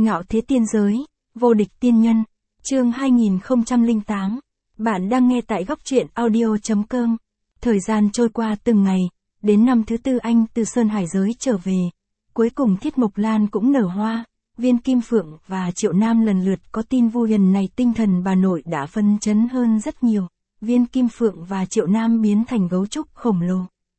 Ngạo thế tiên giới, vô địch tiên nhân, chương 2008. Bạn đang nghe tại góc truyện audio.com. Thời gian trôi qua từng ngày, đến năm thứ tư anh từ Sơn Hải giới trở về. Cuối cùng Thiết Mộc Lan cũng nở hoa, Viên Kim Phượng và Triệu Nam lần lượt có tin vui, lần này tinh thần bà nội đã phấn chấn hơn rất nhiều. Viên Kim Phượng và Triệu Nam biến thành gấu trúc khổng lồ.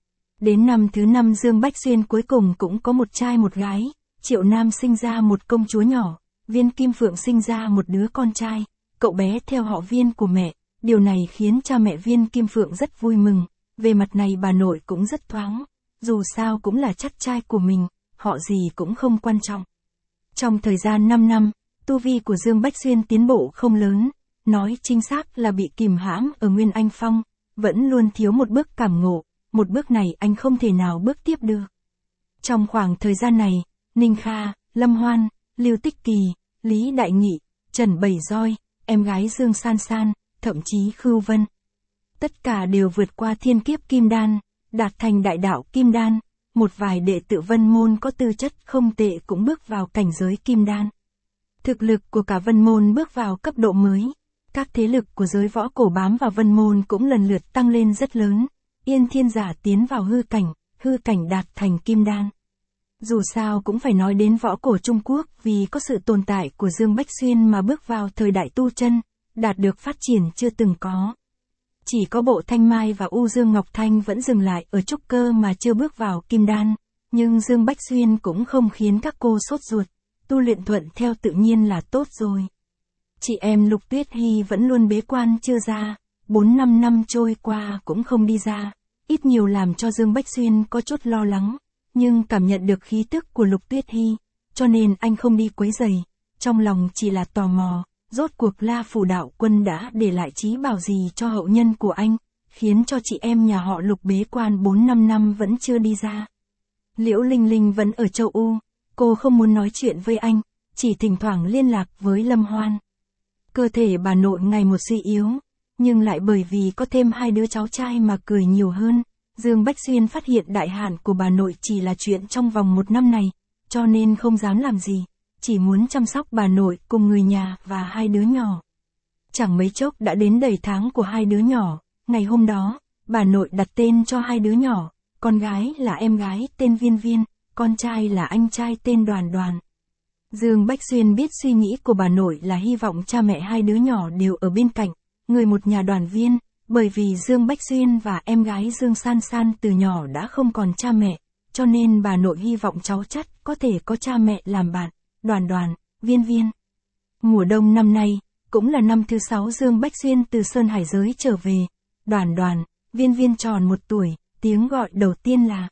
Đến năm thứ năm Dương Bách Xuyên cuối cùng cũng có một trai một gái. Triệu Nam sinh ra một công chúa nhỏ, Viên Kim Phượng sinh ra một đứa con trai, cậu bé theo họ Viên của mẹ. Điều này khiến cha mẹ Viên Kim Phượng rất vui mừng. Về mặt này bà nội cũng rất thoáng, dù sao cũng là chắc trai của mình, họ gì cũng không quan trọng. Trong thời gian 5 năm, tu vi của Dương Bách Xuyên tiến bộ không lớn, nói chính xác là bị kìm hãm ở Nguyên Anh Phong, vẫn luôn thiếu một bước cảm ngộ, một bước này anh không thể nào bước tiếp được. Trong khoảng thời gian này, Ninh Kha, Lâm Hoan, Lưu Tích Kỳ, Lý Đại Nghị, Trần Bảy Roi, em gái Dương San San, thậm chí Khưu Vân. Tất cả đều vượt qua thiên kiếp Kim Đan, đạt thành đại đạo Kim Đan. Một vài đệ tử Vân Môn có tư chất không tệ cũng bước vào cảnh giới Kim Đan. Thực lực của cả Vân Môn bước vào cấp độ mới. Các thế lực của giới võ cổ bám vào Vân Môn cũng lần lượt tăng lên rất lớn. Yên Thiên Giả tiến vào hư cảnh đạt thành Kim Đan. Dù sao cũng phải nói đến võ cổ Trung Quốc, vì có sự tồn tại của Dương Bách Xuyên mà bước vào thời đại tu chân, đạt được phát triển chưa từng có. Chỉ có Bộ Thanh Mai và U Dương Ngọc Thanh vẫn dừng lại ở trúc cơ mà chưa bước vào Kim Đan, nhưng Dương Bách Xuyên cũng không khiến các cô sốt ruột, tu luyện thuận theo tự nhiên là tốt rồi. Chị em Lục Tuyết Hy vẫn luôn bế quan chưa ra, 4-5 năm trôi qua cũng không đi ra, ít nhiều làm cho Dương Bách Xuyên có chút lo lắng, nhưng cảm nhận được khí tức của Lục Tuyết Hy, cho nên anh không đi quấy rầy, trong lòng chỉ là tò mò. Rốt cuộc La Phủ Đạo Quân đã để lại trí bảo gì cho hậu nhân của anh, khiến cho chị em nhà họ Lục bế quan 4-5 năm vẫn chưa đi ra. Liễu Linh Linh vẫn ở châu U, cô không muốn nói chuyện với anh, chỉ thỉnh thoảng liên lạc với Lâm Hoan. Cơ thể bà nội ngày một suy yếu, nhưng lại bởi vì có thêm 2 đứa cháu trai mà cười nhiều hơn. Dương Bách Xuyên phát hiện đại hạn của bà nội chỉ là chuyện trong vòng 1 năm này, cho nên không dám làm gì. Chỉ muốn chăm sóc bà nội cùng người nhà và 2 đứa nhỏ. Chẳng mấy chốc đã đến đầy tháng của 2 đứa nhỏ, ngày hôm đó, bà nội đặt tên cho 2 đứa nhỏ, con gái là em gái tên Viên Viên, con trai là anh trai tên Đoàn Đoàn. Dương Bách Xuyên biết suy nghĩ của bà nội là hy vọng cha mẹ 2 đứa nhỏ đều ở bên cạnh, người một nhà đoàn viên, bởi vì Dương Bách Xuyên và em gái Dương San San từ nhỏ đã không còn cha mẹ, cho nên bà nội hy vọng cháu chắt có thể có cha mẹ làm bạn. Đoàn Đoàn, Viên Viên. Mùa đông năm nay, cũng là năm thứ 6 Dương Bách Xuyên từ Sơn Hải giới trở về. Đoàn Đoàn, Viên Viên tròn 1 tuổi, tiếng gọi đầu tiên là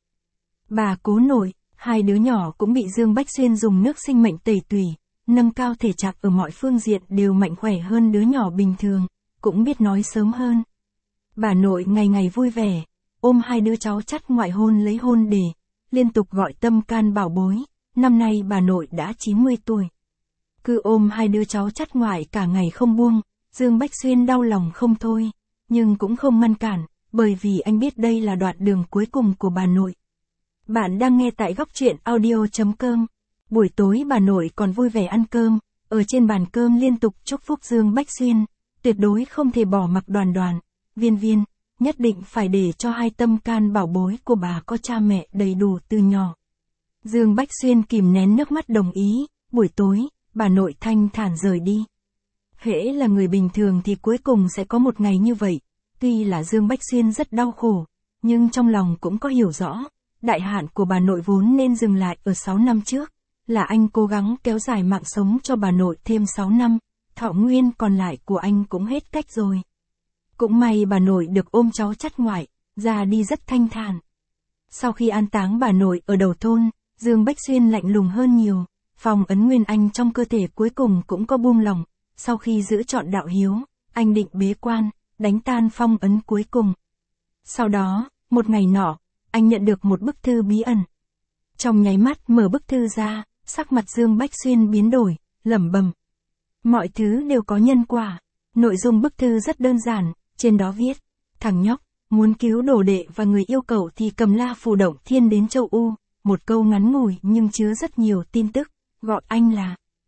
bà cố nội. 2 đứa nhỏ cũng bị Dương Bách Xuyên dùng nước sinh mệnh tẩy tủy, nâng cao thể trạng ở mọi phương diện, đều mạnh khỏe hơn đứa nhỏ bình thường, cũng biết nói sớm hơn. Bà nội ngày ngày vui vẻ, ôm 2 đứa cháu chắt ngoại hôn lấy hôn để, liên tục gọi tâm can bảo bối. Năm nay bà nội đã 90 tuổi. Cứ ôm 2 đứa cháu chắt ngoại cả ngày không buông, Dương Bách Xuyên đau lòng không thôi, nhưng cũng không ngăn cản, bởi vì anh biết đây là đoạn đường cuối cùng của bà nội. Bạn đang nghe tại góc truyện audio.com. Buổi tối bà nội còn vui vẻ ăn cơm, ở trên bàn cơm liên tục chúc phúc Dương Bách Xuyên, tuyệt đối không thể bỏ mặc Đoàn Đoàn, Viên Viên, nhất định phải để cho 2 tâm can bảo bối của bà có cha mẹ đầy đủ từ nhỏ. Dương Bách Xuyên kìm nén nước mắt đồng ý, buổi tối, bà nội thanh thản rời đi. Hễ là người bình thường thì cuối cùng sẽ có một ngày như vậy, tuy là Dương Bách Xuyên rất đau khổ, nhưng trong lòng cũng có hiểu rõ, đại hạn của bà nội vốn nên dừng lại ở 6 năm trước, là anh cố gắng kéo dài mạng sống cho bà nội thêm 6 năm, thọ nguyên còn lại của anh cũng hết cách rồi. Cũng may bà nội được ôm cháu chắt ngoại, ra đi rất thanh thản. Sau khi an táng bà nội ở đầu thôn, Dương Bách Xuyên lạnh lùng hơn nhiều, phong ấn Nguyên Anh trong cơ thể cuối cùng cũng có buông lỏng, sau khi giữ trọn đạo hiếu, anh định bế quan, đánh tan phong ấn cuối cùng. Sau đó, một ngày nọ, anh nhận được một bức thư bí ẩn. Trong nháy mắt mở bức thư ra, sắc mặt Dương Bách Xuyên biến đổi, lẩm bẩm. Mọi thứ đều có nhân quả. Nội dung bức thư rất đơn giản, trên đó viết, thằng nhóc, muốn cứu đồ đệ và người yêu cậu thì cầm La Phủ Động Thiên đến châu U. Một câu ngắn ngủi nhưng chứa rất nhiều tin tức, gọi anh là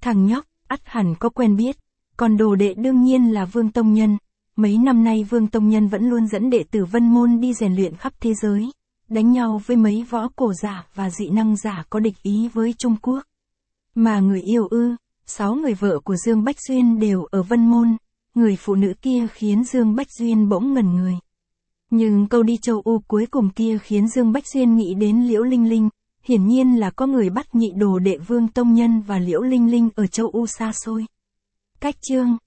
Thằng nhóc, ắt hẳn có quen biết, còn đồ đệ đương nhiên là Vương Tông Nhân. Mấy năm nay Vương Tông Nhân vẫn luôn dẫn đệ tử Vân Môn đi rèn luyện khắp thế giới, đánh nhau với mấy võ cổ giả và dị năng giả có địch ý với Trung Quốc. Mà người yêu 6 người vợ của Dương Bách Duyên đều ở Vân Môn, người phụ nữ kia khiến Dương Bách Duyên bỗng ngẩn người. Nhưng câu đi châu U cuối cùng kia khiến Dương Bách Duyên nghĩ đến Liễu Linh Linh, hiển nhiên là có người bắt nhị đồ đệ Vương Tông Nhân và Liễu Linh Linh ở châu U xa xôi. Cách chương